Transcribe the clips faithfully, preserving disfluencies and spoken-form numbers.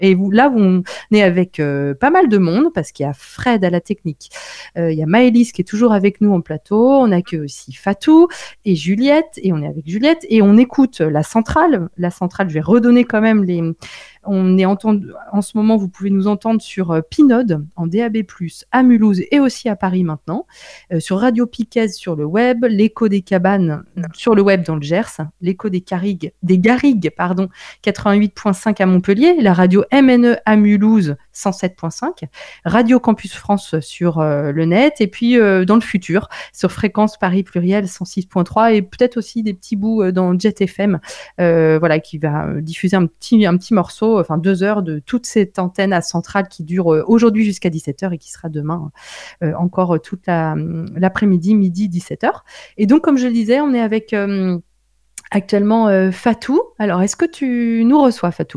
Et vous, là, on est avec euh, pas mal de monde parce qu'il y a Fred à la technique, euh, il y a Maëlys qui est toujours avec nous en plateau, on a que aussi Fatou et Juliette, et on est avec Juliette, et on écoute la centrale. La centrale, je vais redonner quand même les... On est entendu, en ce moment, vous pouvez nous entendre sur euh, Pinode, en D A B plus, à Mulhouse et aussi à Paris maintenant, euh, sur Radio Piquet sur le web, l'Écho des Cabanes sur le web dans le Gers, l'Écho des Garrigues, des Garrigues, pardon, quatre-vingt-huit virgule cinq à Montpellier, la radio M N E à Mulhouse, cent sept virgule cinq, Radio Campus France sur euh, le net, et puis euh, dans le futur, sur Fréquence Paris Pluriel cent six virgule trois, et peut-être aussi des petits bouts euh, dans Jet F M, euh, voilà, qui va euh, diffuser un petit, un petit morceau, enfin deux heures de toute cette antenne à centrale qui dure euh, aujourd'hui jusqu'à dix-sept heures et qui sera demain euh, encore euh, toute la, l'après-midi, midi, dix-sept heures. Et donc, comme je le disais, on est avec euh, actuellement euh, Fatou. Alors, est-ce que tu nous reçois, Fatou ?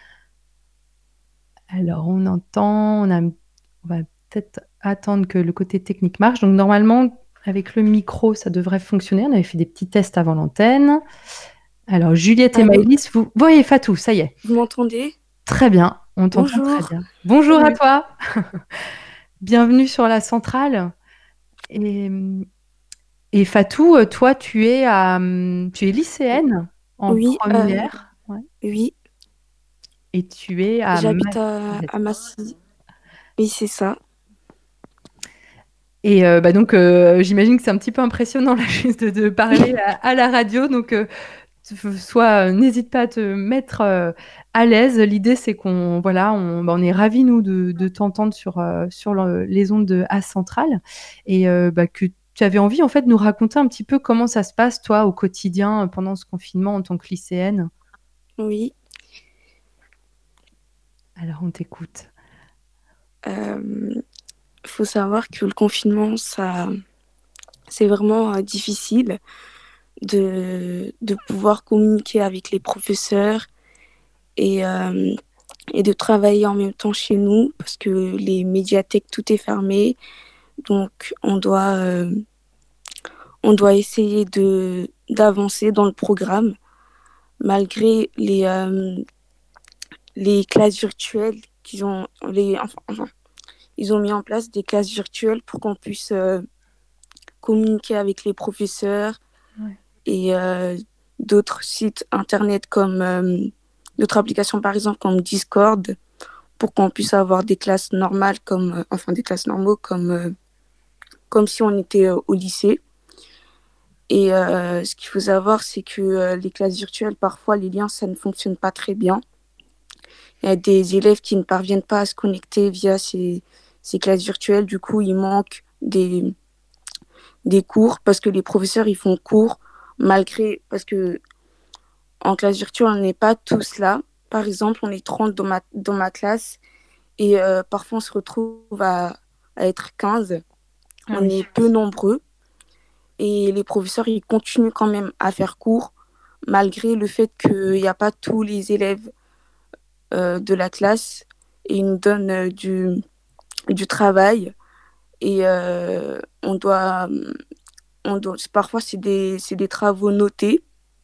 Alors, on entend, on, a, on va peut-être attendre que le côté technique marche. Donc, normalement, avec le micro, ça devrait fonctionner. On avait fait des petits tests avant l'antenne. Alors, Juliette et Allô ? Maëlys, vous voyez Fatou, ça y est. Vous m'entendez ? Très bien, on t'entend Bonjour. très bien. Bonjour Salut. à toi. Bienvenue sur la centrale. Et, et Fatou, toi, tu es, à, tu es lycéenne en Oui, euh, première. Ouais. oui, Et tu es à j'habite Ma- à, à Massy. Oui, c'est ça. Et euh, bah donc, euh, j'imagine que c'est un petit peu impressionnant là, juste de, de parler à, à la radio. Donc, euh, soit, euh, n'hésite pas à te mettre euh, à l'aise. L'idée, c'est qu'on voilà, on, bah, on est ravis, nous, de, de t'entendre sur, euh, sur le- les ondes de A Centrale. Et euh, bah, que tu avais envie, en fait, de nous raconter un petit peu comment ça se passe, toi, au quotidien, euh, pendant ce confinement, en tant que lycéenne. Oui. Alors, on t'écoute. Euh, faut savoir que le confinement, ça, c'est vraiment euh, difficile de, de pouvoir communiquer avec les professeurs et, euh, et de travailler en même temps chez nous parce que les médiathèques, tout est fermé. Donc, on doit, euh, on doit essayer de, d'avancer dans le programme malgré les, euh, les classes virtuelles qu'ils ont, les, enfin, enfin, ils ont mis en place des classes virtuelles pour qu'on puisse euh, communiquer avec les professeurs Ouais. et euh, d'autres sites internet comme euh, d'autres applications par exemple comme Discord pour qu'on puisse avoir des classes normales comme euh, enfin des classes normaux comme euh, comme si on était euh, au lycée. Et euh, ce qu'il faut savoir, c'est que euh, les classes virtuelles, parfois, les liens, ça ne fonctionne pas très bien. Il y a des élèves qui ne parviennent pas à se connecter via ces, ces classes virtuelles. Du coup, il manque des, des cours parce que les professeurs, ils font cours malgré... Parce que en classe virtuelle, on n'est pas tous là. Par exemple, on est trente dans ma, dans ma classe et euh, parfois, on se retrouve à, à être quinze. Ah On oui. est peu nombreux et les professeurs, ils continuent quand même à faire cours malgré le fait qu'il n'y a pas tous les élèves euh, de la classe et ils nous donnent euh, du, du travail et euh, on doit, on doit parfois c'est des, c'est des travaux notés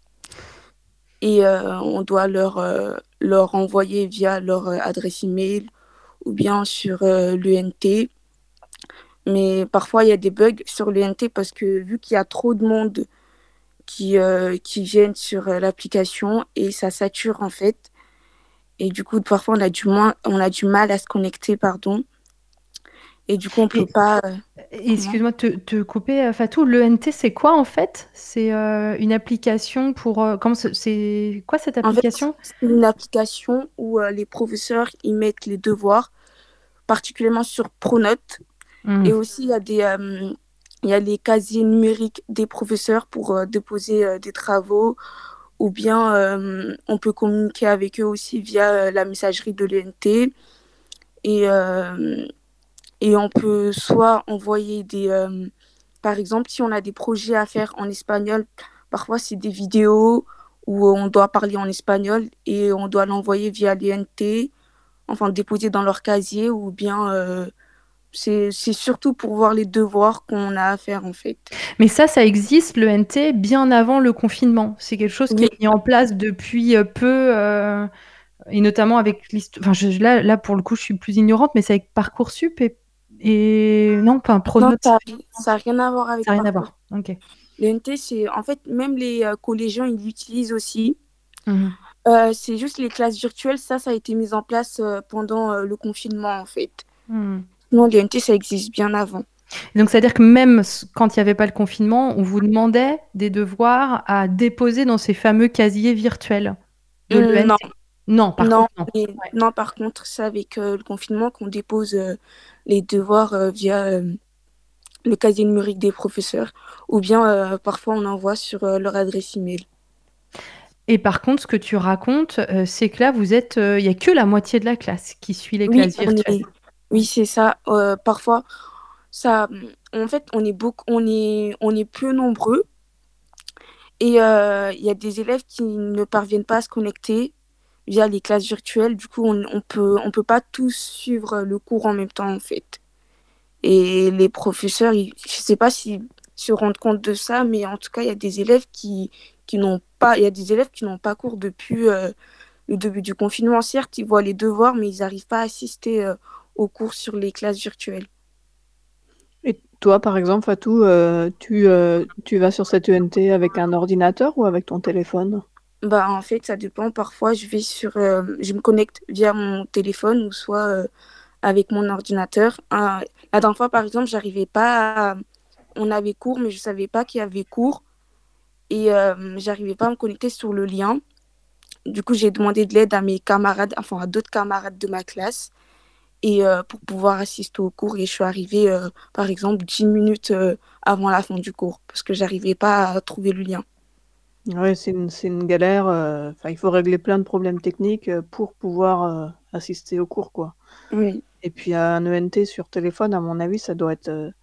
et euh, on doit leur, euh, leur envoyer via leur euh, adresse email ou bien sur euh, l'U N T. Mais parfois il y a des bugs sur l'U N T parce que vu qu'il y a trop de monde qui, euh, qui viennent sur euh, l'application et ça sature en fait. Et du coup, parfois, on a du, moins, on a du mal à se connecter, pardon. Et du coup, on peut Et, pas... euh, et comment excuse-moi de te, te couper, euh, Fatou. L'E N T, c'est quoi en fait? C'est euh, une application pour. euh, comment c'est c'est quoi cette En fait, application? c'est une application où euh, les professeurs, ils mettent les devoirs, particulièrement sur Pronote. Hmm. Et aussi, il y a des... euh, il y a les casiers numériques des professeurs pour euh, déposer euh, des travaux, ou bien euh, on peut communiquer avec eux aussi via euh, la messagerie de l'U N T. Et, euh, et on peut soit envoyer des... euh, par exemple, si on a des projets à faire en espagnol, parfois c'est des vidéos où on doit parler en espagnol et on doit l'envoyer via l'U N T, enfin déposer dans leur casier, ou bien euh, c'est, c'est surtout pour voir les devoirs qu'on a à faire en fait. Mais ça, ça existe, l'E N T, bien avant le confinement. C'est quelque chose qui Oui, est mis en place depuis euh, peu. euh, Et notamment avec l'histo enfin je là là pour le coup, je suis plus ignorante, mais c'est avec Parcoursup et et non, enfin Non, Pronote, ça ça fait ça a rien à voir avec ça a rien à Parcoursup. voir. OK. L'E N T, c'est en fait, même les euh, collégiens, ils l'utilisent aussi. Mmh mh. Euh, c'est juste les classes virtuelles, ça, ça a été mis en place euh, pendant euh, le confinement, en fait. Mmh. Non, l'E N T, ça existe bien avant. Donc c'est-à-dire que même s quand il y avait pas le confinement, on vous demandait des devoirs à déposer dans ces fameux casiers virtuels de Hum, non, l'E N T? Non, par non, contre, non. et- Ouais. non, par contre, c'est avec euh, le confinement qu'on dépose euh, les devoirs euh, via euh, le casier numérique des professeurs, ou bien euh, parfois on envoie sur euh, leur adresse email. Et par contre, ce que tu racontes, heu, c'est que là, vous êtes, heu, il y a que la moitié de la classe qui suit les Oui, classes on virtuelles? est, oui, Ouais. c'est ça. Euh, parfois, ça, en fait, on est beaucoup, on est, on est peu nombreux et euh, il y a des élèves qui ne parviennent pas à se connecter via les classes virtuelles. Du coup, on, on peut, on peut pas tous suivre le cours en même temps, en fait. Et les professeurs, ils, je sais pas s'ils se rendent compte de ça, mais en tout cas, il y a des élèves qui, qui n'ont pas, il y a des élèves qui n'ont pas cours depuis euh, le début du confinement. Certes, ils voient les devoirs, mais ils n'arrivent pas à assister euh, aux cours sur les classes virtuelles. Et toi, par exemple, Fatou, heu, tu, heu, tu vas sur cette E N T avec un ordinateur ou avec ton téléphone? Bah, en fait, ça dépend. Parfois, je vais sur, euh, je me connecte via mon téléphone ou soit euh, avec mon ordinateur. Euh, la dernière fois, par exemple, j'arrivais pas à... On avait cours, mais je savais pas qu'il y avait cours et euh, j'arrivais pas à me connecter sur le lien. Du coup, j'ai demandé de l'aide à mes camarades, enfin à d'autres camarades de ma classe, et euh, pour pouvoir assister au cours. Et je suis arrivée, euh, par exemple, dix minutes euh, avant la fin du cours, parce que j'arrivais pas à trouver le lien. Ouais, c'est une c'est une galère, heu, enfin, il faut régler plein de problèmes techniques, heu, pour pouvoir, heu, assister aux cours, quoi. Oui, Et puis un E N T sur téléphone, à mon avis, ça doit être, heu,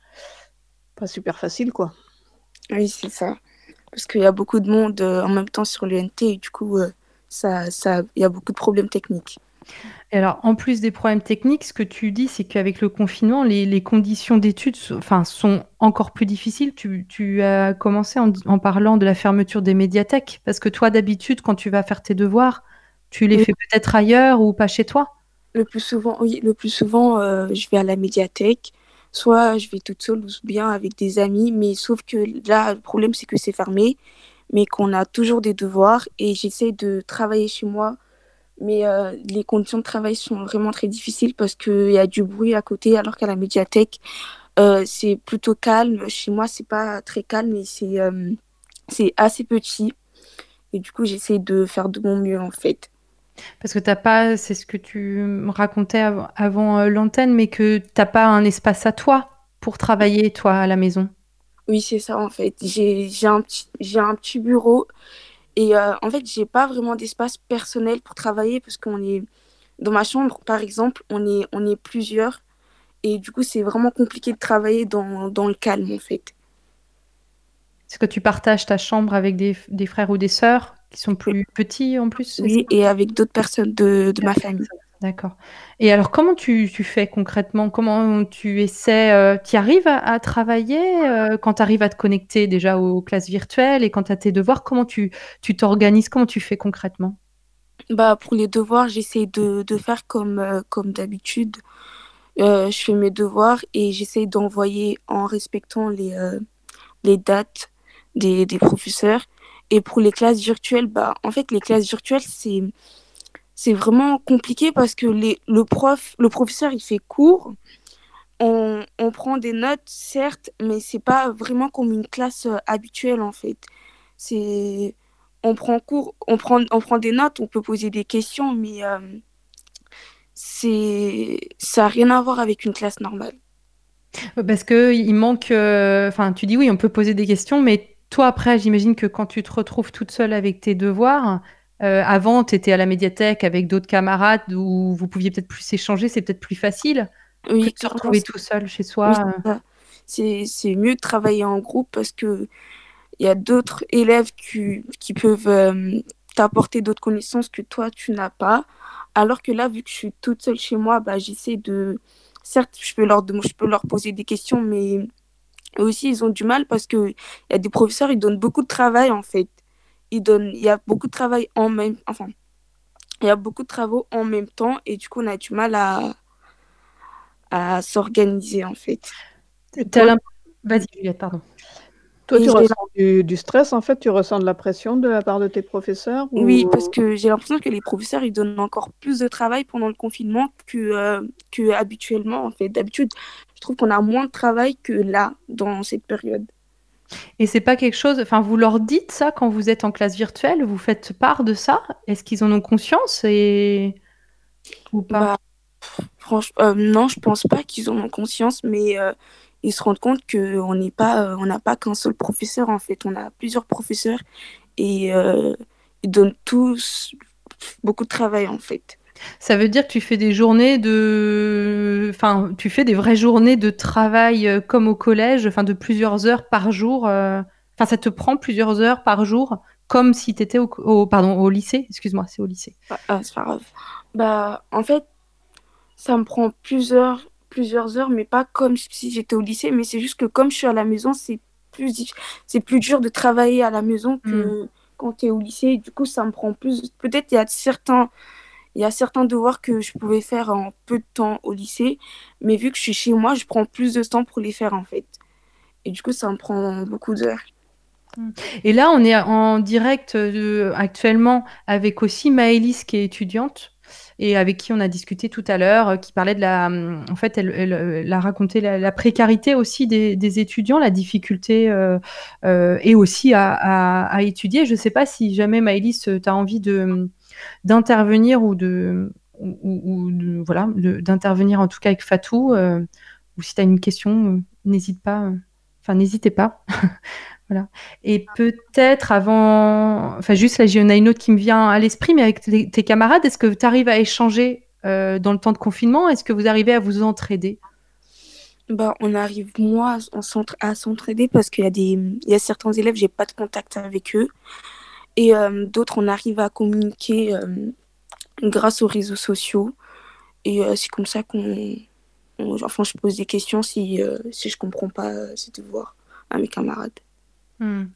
pas super facile, quoi. oui, c'est ça. Parce qu'il y a beaucoup de monde euh, en même temps sur l'U N T, et du coup, euh, ça, ça, il y a beaucoup de problèmes techniques. Et alors, en plus des problèmes techniques, ce que tu dis, c'est qu'avec le confinement, les les conditions d'études se enfin, sont encore plus difficiles. Tu tu as commencé en d en parlant de la fermeture des médiathèques, parce que toi, d'habitude, quand tu vas faire tes devoirs, tu les Oui, fais peut-être ailleurs ou pas chez toi? le plus souvent, oui, le plus souvent, euh, je vais à la médiathèque, soit je vais toute seule ou bien avec des amis, mais sauf que là, le problème, c'est que c'est fermé, mais qu'on a toujours des devoirs et j'essaie de travailler chez moi. Mais euh, les conditions de travail sont vraiment très difficiles parce qu'il y a du bruit à côté, alors qu'à la médiathèque, euh, c'est plutôt calme. Chez moi, c'est pas très calme, mais c'est euh, c'est assez petit. Et du coup, j'essaie de faire de mon mieux, en fait. Parce que tu as pas c'est ce que tu me racontais av avant, heu, l'antenne, mais que tu as pas un espace à toi pour travailler, toi, à la maison? Oui, c'est ça, en fait. J'ai j'ai un petit, j'ai un petit bureau et euh, en fait, j'ai pas vraiment d'espace personnel pour travailler parce qu'on est dans ma chambre, par exemple, on est, on est plusieurs. Et du coup, c'est vraiment compliqué de travailler dans, dans le calme, en fait. Est-ce que tu partages ta chambre avec des f des frères ou des sœurs qui sont Oui, plus petits en plus, c'est ça? oui, et avec d'autres personnes de, de ma famille. D'accord. Et alors comment tu tu fais concrètement? Comment tu essaies, heu, tu y arrives à à travailler, heu, quand tu arrives à te connecter déjà aux classes virtuelles et quand tu as tes devoirs, comment tu tu t'organises? Comment tu fais concrètement? Bah, pour les devoirs, j'essaie de, de faire comme, euh, comme d'habitude. Euh, je fais mes devoirs et j'essaie d'envoyer en respectant les, euh, les dates des, des professeurs. Et pour les classes virtuelles, bah, en fait, les classes virtuelles, c'est, c'est vraiment compliqué parce que les, le prof, le professeur, il fait cours. On, on prend des notes, certes, mais c'est pas vraiment comme une classe euh, habituelle, en fait. C'est, on prend cours, on prend, on prend des notes, on peut poser des questions, mais euh, c'est, ça n'a rien à voir avec une classe normale. Heu, parce qu'il manque, heu, enfin tu dis oui, on peut poser des questions, mais toi après j'imagine que quand tu te retrouves toute seule avec tes devoirs, heu, avant tu étais à la médiathèque avec d'autres camarades où vous pouviez peut-être plus échanger, c'est peut-être plus facile que Oui, de se clairement, retrouver c'est, tout seul chez oui, soi, heu? c'est ça. C'est, c'est mieux de travailler en groupe parce que il y a d'autres élèves qui, qui peuvent euh, t'apporter d'autres connaissances que toi, tu n'as pas. Alors que là, vu que je suis toute seule chez moi, bah, j'essaie de... Certes, je peux leur, dem- je peux leur poser des questions, mais eux aussi, ils ont du mal parce que il y a des professeurs, ils donnent beaucoup de travail, en fait. Ils donnent... Il y a beaucoup de travail en même... Enfin, il y a beaucoup de travaux en même temps et du coup, on a du mal à, à s'organiser en fait. Et T'as toi, l'imp- Vas-y, Juliette, pardon. toi, Et tu j'ai ressens du, du stress, en fait, tu ressens de la pression de la part de tes professeurs Oui, ou... parce que j'ai l'impression que les professeurs, ils donnent encore plus de travail pendant le confinement que, euh, que habituellement, en fait. D'habitude, je trouve qu'on a moins de travail que là, dans cette période. Et c'est pas quelque chose, enfin, vous leur dites ça quand vous êtes en classe virtuelle, vous faites part de ça? Est-ce qu'ils en ont conscience et ou pas? Bah, franchement, euh, non, je pense pas qu'ils en ont conscience, mais euh, ils se rendent compte qu'on n'est pas, euh, on n'a pas qu'un seul professeur, en fait. On a plusieurs professeurs et euh, ils donnent tous beaucoup de travail, en fait. Ça veut dire que tu fais des journées de, enfin, tu fais des vraies journées de travail euh, comme au collège, enfin, de plusieurs heures par jour. euh, Enfin, ça te prend plusieurs heures par jour, comme si tu étais au, au- pardon, au lycée. Excuse-moi, c'est au lycée. Ah, ah, c'est pas grave. Bah, en fait, ça me prend plusieurs, plusieurs heures, mais pas comme si j'étais au lycée. Mais c'est juste que comme je suis à la maison, c'est plus, dif- c'est plus dur de travailler à la maison Hmm. que quand tu es au lycée. Du coup, ça me prend plus. Peut-être il y a certains, il y a certains devoirs que je pouvais faire en peu de temps au lycée, mais vu que je suis chez moi, je prends plus de temps pour les faire en fait. Et du coup, ça me prend beaucoup d'heures. Et là, on est en direct euh, actuellement avec aussi Maëlys qui est étudiante et avec qui on a discuté tout à l'heure, euh, qui parlait de la... hum, En fait, elle, elle, elle a raconté la, la précarité aussi des, des étudiants, la difficulté euh, euh, et aussi à, à, à étudier. Je ne sais pas si jamais Maëlys, tu as envie de, d'intervenir ou de... Ou, ou- ou de- voilà, de- d'intervenir en tout cas avec Fatou, euh, ou si tu as une question, euh, n'hésite pas, euh, enfin n'hésitez pas. Voilà. Et peut-être avant, enfin juste là, j'ai une autre qui me vient à l'esprit, mais avec tes, tes camarades, est-ce que tu arrives à échanger euh, dans le temps de confinement? Est-ce que vous arrivez à vous entraider? Bah, on arrive moi à s'entra- à s'entraider parce qu'il y a des, il y a certains élèves, j'ai pas de contact avec eux. Et euh, d'autres, on arrive à communiquer euh, grâce aux réseaux sociaux. Et euh, c'est comme ça qu'on... on- enfin, je pose des questions si, euh, si je comprends pas euh, ces devoirs à mes camarades. Hmm.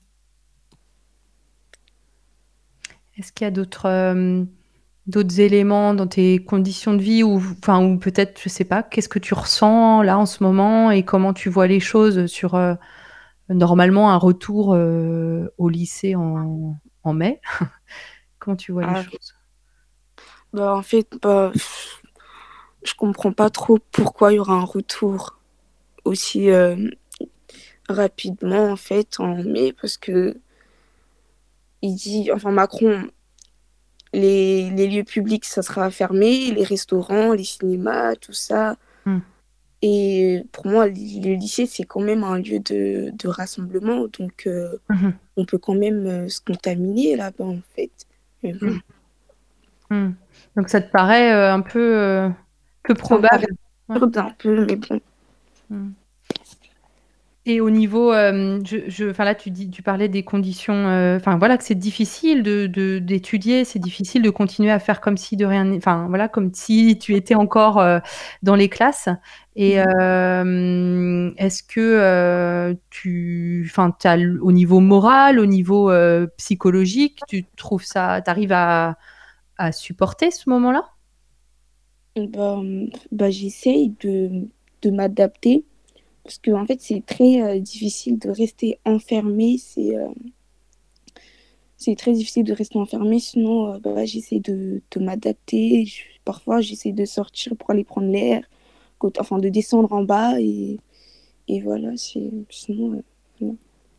Est-ce qu'il y a d'autres euh, d'autres éléments dans tes conditions de vie ou enfin ou peut-être je sais pas, qu'est-ce que tu ressens là en ce moment et comment tu vois les choses sur euh, normalement un retour euh, au lycée en, en mai? Comment tu vois les Ah, choses? bah, en fait, bah, je comprends pas trop pourquoi il y aura un retour aussi euh, rapidement en fait en mai parce que il dit, enfin Macron, les, les lieux publics ça sera fermé, les restaurants, les cinémas, tout ça. Hmm. Et pour moi, le lycée, c'est quand même un lieu de, de rassemblement. Donc, euh, Mhm. on peut quand même euh, se contaminer là-bas, en fait. Mais bon, Hmm. Donc ça te paraît euh, un peu, euh, peu ça me paraît probable. Ouais. absurde un peu, mais bon. Hmm. Et au niveau, euh, je, je, enfin là tu dis, tu parlais des conditions, euh, enfin voilà que c'est difficile de, de- d'étudier, c'est difficile de continuer à faire comme si de rien, n'est- enfin voilà comme si tu étais encore euh, dans les classes. Et Mhm. euh, est-ce que euh, tu, enfin t'as l- au niveau moral, au niveau euh, psychologique, tu trouves ça, t'arrives à, à supporter ce moment-là? Bah, bah, j'essaye de, de m'adapter parce que en fait, c'est très euh, difficile de rester enfermé. C'est euh, c'est très difficile de rester enfermé. Sinon, euh, bah, j'essaie de, de m'adapter. Je- parfois, j'essaie de sortir pour aller prendre l'air, côté- enfin de descendre en bas et, et voilà. C'est, sinon, euh, voilà.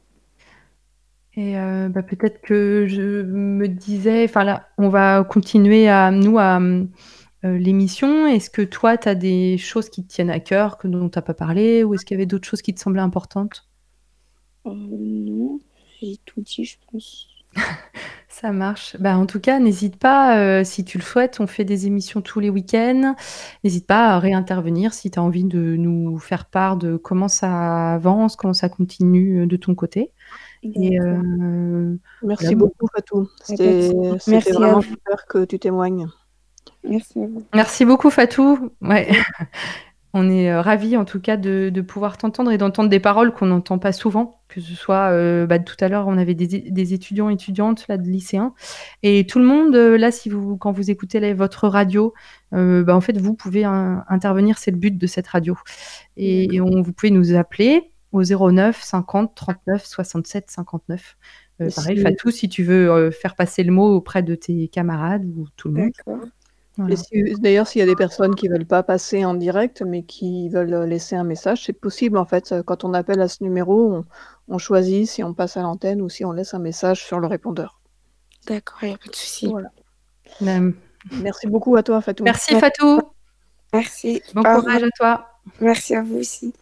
Et euh, bah, peut-être que je me disais, enfin là, on va continuer à nous à euh, l'émission. Est-ce que toi, tu as des choses qui te tiennent à cœur, que dont tu n'as pas parlé, ou est-ce qu'il y avait d'autres choses qui te semblaient importantes? Euh, non, j'ai tout dit, je pense. Ça marche. Bah, en tout cas, n'hésite pas, euh, si tu le souhaites, on fait des émissions tous les week-ends. N'hésite pas à réintervenir si tu as envie de nous faire part de comment ça avance, comment ça continue euh, de ton côté. Et D'accord. euh, voilà. Merci beaucoup, Fatou. Y a pas de C'était, souci. c'était Merci à vraiment vous. super que tu témoignes. Merci à vous. Merci beaucoup, Fatou. Ouais. On est euh, ravis en tout cas de, de pouvoir t'entendre et d'entendre des paroles qu'on n'entend pas souvent, que ce soit, euh, bah, tout à l'heure, on avait des, des étudiants, étudiantes, là, de lycéens, et tout le monde, euh, là, si vous, quand vous écoutez la- votre radio, euh, bah, en fait, vous pouvez hein, intervenir, c'est le but de cette radio. Et, et on, vous pouvez nous appeler au zéro neuf cinquante trente-neuf soixante-sept cinquante-neuf. Euh, Et pareil, si- Fatou, si tu veux euh, faire passer le mot auprès de tes camarades ou tout le monde. D'accord. Voilà. Et si, d'ailleurs, s'il y a des personnes qui veulent pas passer en direct, mais qui veulent euh, laisser un message, c'est possible en fait. Euh, Quand on appelle à ce numéro, on, on choisit si on passe à l'antenne ou si on laisse un message sur le répondeur. D'accord, il n'y a pas de souci. Voilà. Euh, Merci beaucoup à toi, Fatou. Merci Fatou, Merci. bon Au courage revoir. à toi. Merci à vous aussi.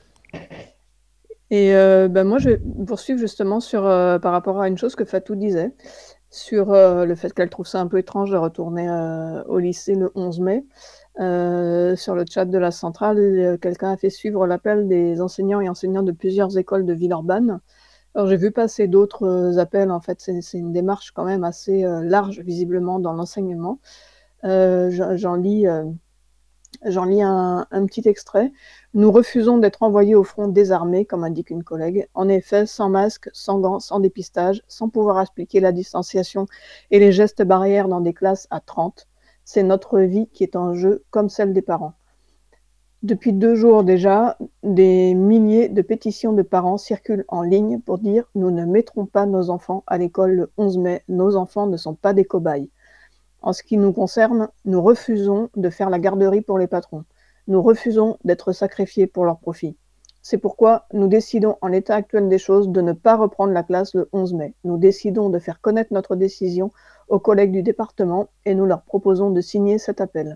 Et euh, ben moi, je vais poursuivre justement sur, euh, par rapport à une chose que Fatou disait, sur euh, le fait qu'elle trouve ça un peu étrange de retourner euh, au lycée le onze mai. Euh, sur le chat de la centrale, euh, quelqu'un a fait suivre l'appel des enseignants et enseignants de plusieurs écoles de Villeurbanne. Alors j'ai vu passer d'autres euh, appels, en fait, c'est c'est une démarche quand même assez euh, large, visiblement, dans l'enseignement. Euh, j'en j'en lis... euh, J'en lis un, un petit extrait. Nous refusons d'être envoyés au front désarmés, comme indique une collègue. En effet, sans masque, sans gants, sans dépistage, sans pouvoir expliquer la distanciation et les gestes barrières dans des classes à trente, c'est notre vie qui est en jeu, comme celle des parents. Depuis deux jours déjà, des milliers de pétitions de parents circulent en ligne pour dire « Nous ne mettrons pas nos enfants à l'école le onze mai, nos enfants ne sont pas des cobayes ». En ce qui nous concerne, nous refusons de faire la garderie pour les patrons. Nous refusons d'être sacrifiés pour leur profit. C'est pourquoi nous décidons, en l'état actuel des choses, de ne pas reprendre la classe le onze mai. Nous décidons de faire connaître notre décision aux collègues du département et nous leur proposons de signer cet appel.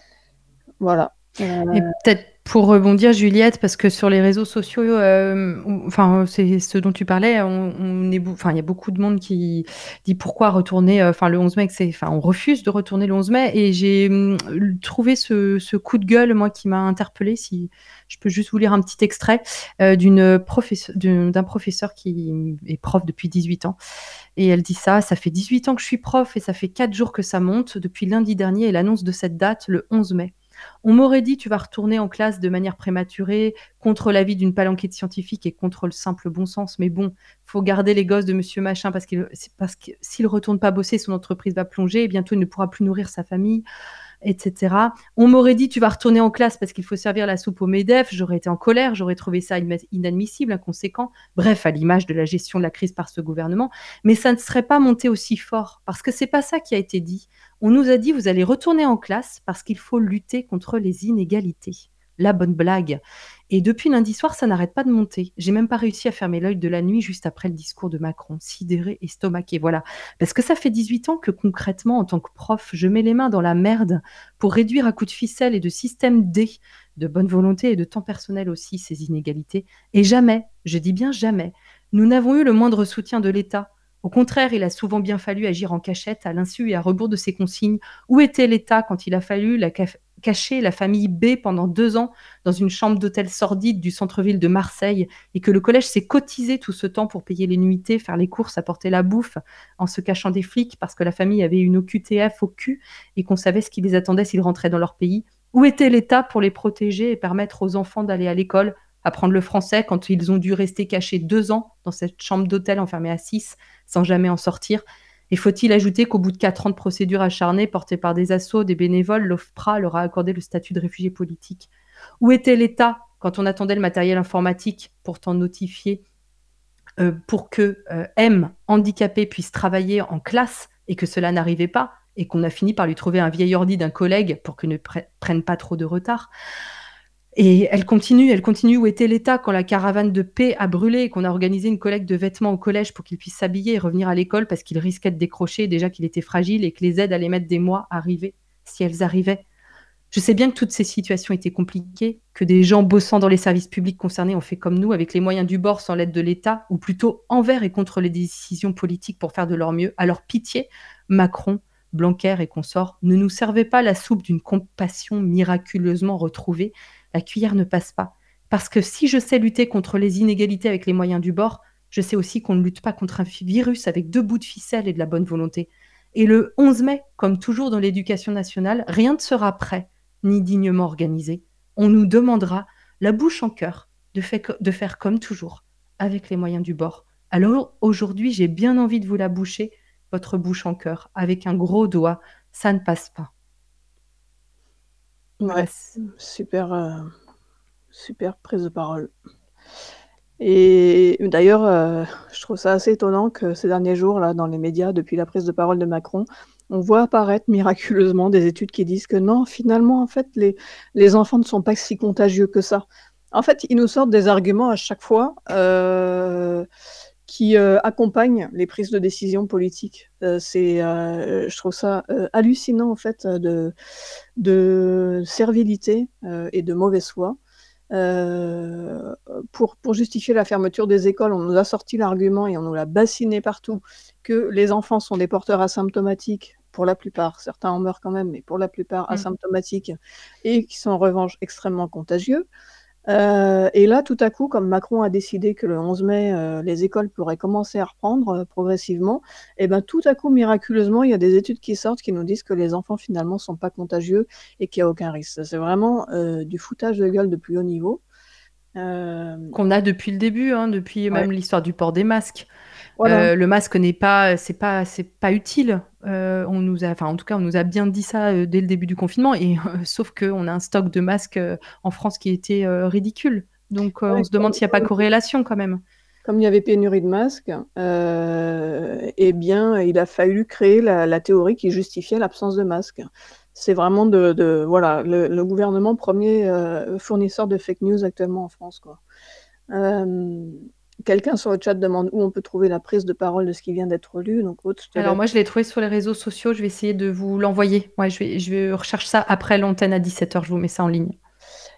Voilà. Euh, Et peut-être pour rebondir, Juliette, parce que sur les réseaux sociaux, euh, on- enfin, c'est ce dont tu parlais, on, on est, bou- enfin, il y a beaucoup de monde qui dit pourquoi retourner, euh, enfin, le onze mai, que c'est, enfin, on refuse de retourner le onze mai, et j'ai hum, trouvé ce, ce coup de gueule, moi, qui m'a interpellée, si je peux juste vous lire un petit extrait, euh, d'une professe- d'un d'un professeur qui est prof depuis dix-huit ans. Et elle dit ça, ça fait dix-huit ans que je suis prof et ça fait quatre jours que ça monte depuis lundi dernier et l'annonce de cette date, le onze mai. On m'aurait dit tu vas retourner en classe de manière prématurée, contre l'avis d'une palanquée de scientifiques et contre le simple bon sens. Mais bon, faut garder les gosses de monsieur machin parce qu'il, parce que s'il retourne pas bosser, son entreprise va plonger et bientôt il ne pourra plus nourrir sa famille, et cetera. On m'aurait dit tu vas retourner en classe parce qu'il faut servir la soupe au MEDEF. J'aurais été en colère, j'aurais trouvé ça inadmissible, inconséquent. Bref, à l'image de la gestion de la crise par ce gouvernement. Mais ça ne serait pas monté aussi fort parce que c'est pas ça qui a été dit. On nous a dit vous allez retourner en classe parce qu'il faut lutter contre les inégalités. La bonne blague. Et depuis lundi soir, ça n'arrête pas de monter. J'ai même pas réussi à fermer l'œil de la nuit juste après le discours de Macron, sidéré, estomaqué. Voilà. Parce que ça fait dix-huit ans que concrètement, en tant que prof, je mets les mains dans la merde pour réduire à coups de ficelle et de système D, de bonne volonté et de temps personnel aussi, ces inégalités. Et jamais, je dis bien jamais, nous n'avons eu le moindre soutien de l'État. Au contraire, il a souvent bien fallu agir en cachette, à l'insu et à rebours de ses consignes. Où était l'État quand il a fallu la ca- cacher la famille B pendant deux ans dans une chambre d'hôtel sordide du centre-ville de Marseille et que le collège s'est cotisé tout ce temps pour payer les nuitées, faire les courses, apporter la bouffe en se cachant des flics parce que la famille avait une O Q T F au cul et qu'on savait ce qui les attendait s'ils rentraient dans leur pays. Où était l'État pour les protéger et permettre aux enfants d'aller à l'école, apprendre le français quand ils ont dû rester cachés deux ans dans cette chambre d'hôtel enfermée à six sans jamais en sortir? Et faut-il ajouter qu'au bout de quatre ans de procédures acharnées portées par des assos, des bénévoles, l'OFPRA leur a accordé le statut de réfugié politique? Où était l'État quand on attendait le matériel informatique pourtant notifié euh, pour que euh, M, handicapé, puisse travailler en classe et que cela n'arrivait pas et qu'on a fini par lui trouver un vieil ordi d'un collègue pour qu'il ne pre- prenne pas trop de retard? Et elle continue, elle continue. Où était l'État quand la caravane de paix a brûlé et qu'on a organisé une collecte de vêtements au collège pour qu'il puisse s'habiller et revenir à l'école parce qu'il risquait de décrocher, déjà qu'il était fragile et que les aides allaient mettre des mois à arriver, si elles arrivaient? Je sais bien que toutes ces situations étaient compliquées, que des gens bossant dans les services publics concernés ont fait comme nous, avec les moyens du bord sans l'aide de l'État, ou plutôt envers et contre les décisions politiques pour faire de leur mieux. Alors pitié, Macron, Blanquer et consorts, ne nous servez pas la soupe d'une compassion miraculeusement retrouvée. La cuillère ne passe pas. Parce que si je sais lutter contre les inégalités avec les moyens du bord, je sais aussi qu'on ne lutte pas contre un virus avec deux bouts de ficelle et de la bonne volonté. Et le onze mai, comme toujours dans l'éducation nationale, rien ne sera prêt ni dignement organisé. on nous demandera, la bouche en cœur, de, fait co- de faire comme toujours, avec les moyens du bord. Alors aujourd'hui, j'ai bien envie de vous la boucher, votre bouche en cœur, avec un gros doigt. Ça ne passe pas. Voilà. Ouais, super, euh, super prise de parole. Et d'ailleurs, euh, je trouve ça assez étonnant que ces derniers jours, là, dans les médias, depuis la prise de parole de Macron, on voit apparaître miraculeusement des études qui disent que non, finalement, en fait, les, les enfants ne sont pas si contagieux que ça. En fait, ils nous sortent des arguments à chaque fois euh, qui euh, accompagnent les prises de décision politiques. Euh, c'est, euh, je trouve ça euh, hallucinant, en fait, de, de servilité euh, et de mauvaise foi. Euh, pour, pour justifier la fermeture des écoles, on nous a sorti l'argument et on nous l'a bassiné partout que les enfants sont des porteurs asymptomatiques, pour la plupart, certains en meurent quand même, mais pour la plupart Mm. asymptomatiques, et qui sont en revanche extrêmement contagieux. Euh, et là, tout à coup, comme Macron a décidé que le onze mai, euh, les écoles pourraient commencer à reprendre euh, progressivement, et ben tout à coup, miraculeusement, il y a des études qui sortent qui nous disent que les enfants finalement sont pas contagieux et qu'il n'y a aucun risque. C'est vraiment euh, du foutage de gueule de plus haut niveau. Euh, Qu'on a depuis le début, hein, depuis ouais, même l'histoire du port des masques. voilà. Euh, le masque n'est pas, c'est pas, c'est pas utile. Euh, on nous a, enfin, en tout cas, on nous a bien dit ça euh, dès le début du confinement. Et euh, sauf qu'on a un stock de masques euh, en France qui était euh, ridicule. Donc, euh, Ouais, on se demande comme, s'il n'y a pas comme- corrélation quand même. comme il y avait pénurie de masques, euh, eh bien, il a fallu créer la, la théorie qui justifiait l'absence de masques. C'est vraiment de, de- voilà, le, le gouvernement premier euh, fournisseur de fake news actuellement en France, quoi. Euh, Quelqu'un sur le chat demande où on peut trouver la prise de parole de ce qui vient d'être lu. Donc, Aude, je te Alors laisse. moi, je l'ai trouvé sur les réseaux sociaux. Je vais essayer de vous l'envoyer. Ouais, je vais, je vais rechercher ça après l'antenne à dix-sept heures. Je vous mets ça en ligne.